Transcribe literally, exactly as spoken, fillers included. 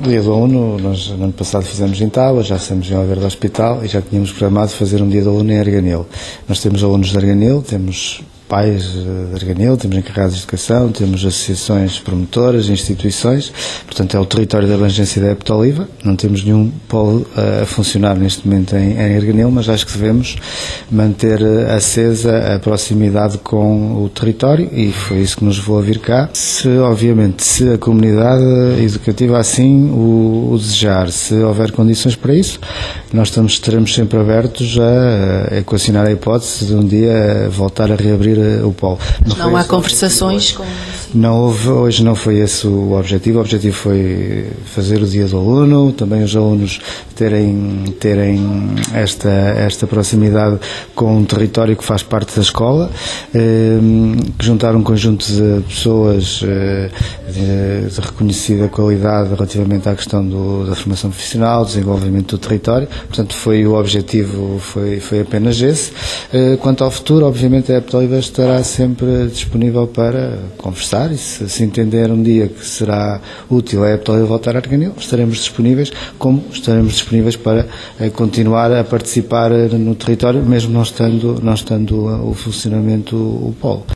O Dia do Aluno, nós no ano passado fizemos em Tábua, já estamos em Oliveira do Hospital e já tínhamos programado fazer um Dia do Aluno em Arganil. Nós temos alunos de Arganil, temos pais de Arganil, temos encarregados de educação, temos associações promotoras, instituições, portanto é o território da abrangência da Heptoliva. Não temos nenhum polo a funcionar neste momento em, em Arganil, mas acho que devemos manter acesa a proximidade com o território e foi isso que nos levou a vir cá. Se, obviamente, se a comunidade educativa assim o, o desejar, se houver condições para isso, nós estamos, estaremos sempre abertos a, a equacionar a hipótese de um dia voltar a reabrir o polo. Não, não há conversações com... Não houve, hoje não foi esse o objetivo, o objetivo foi fazer o Dia do Aluno, também os alunos terem, terem esta, esta proximidade com um território que faz parte da escola, eh, juntar um conjunto de pessoas eh, de, de reconhecida qualidade relativamente à questão do, da formação profissional, desenvolvimento do território, portanto foi o objetivo, foi, foi apenas esse. Eh, quanto ao futuro, obviamente a Heptoliva estará sempre disponível para conversar e se, se entender um dia que será útil a Heptoliva voltar a Arganil, estaremos disponíveis, como estaremos disponíveis para eh, continuar a participar no território, mesmo não estando, não estando o funcionamento o polo.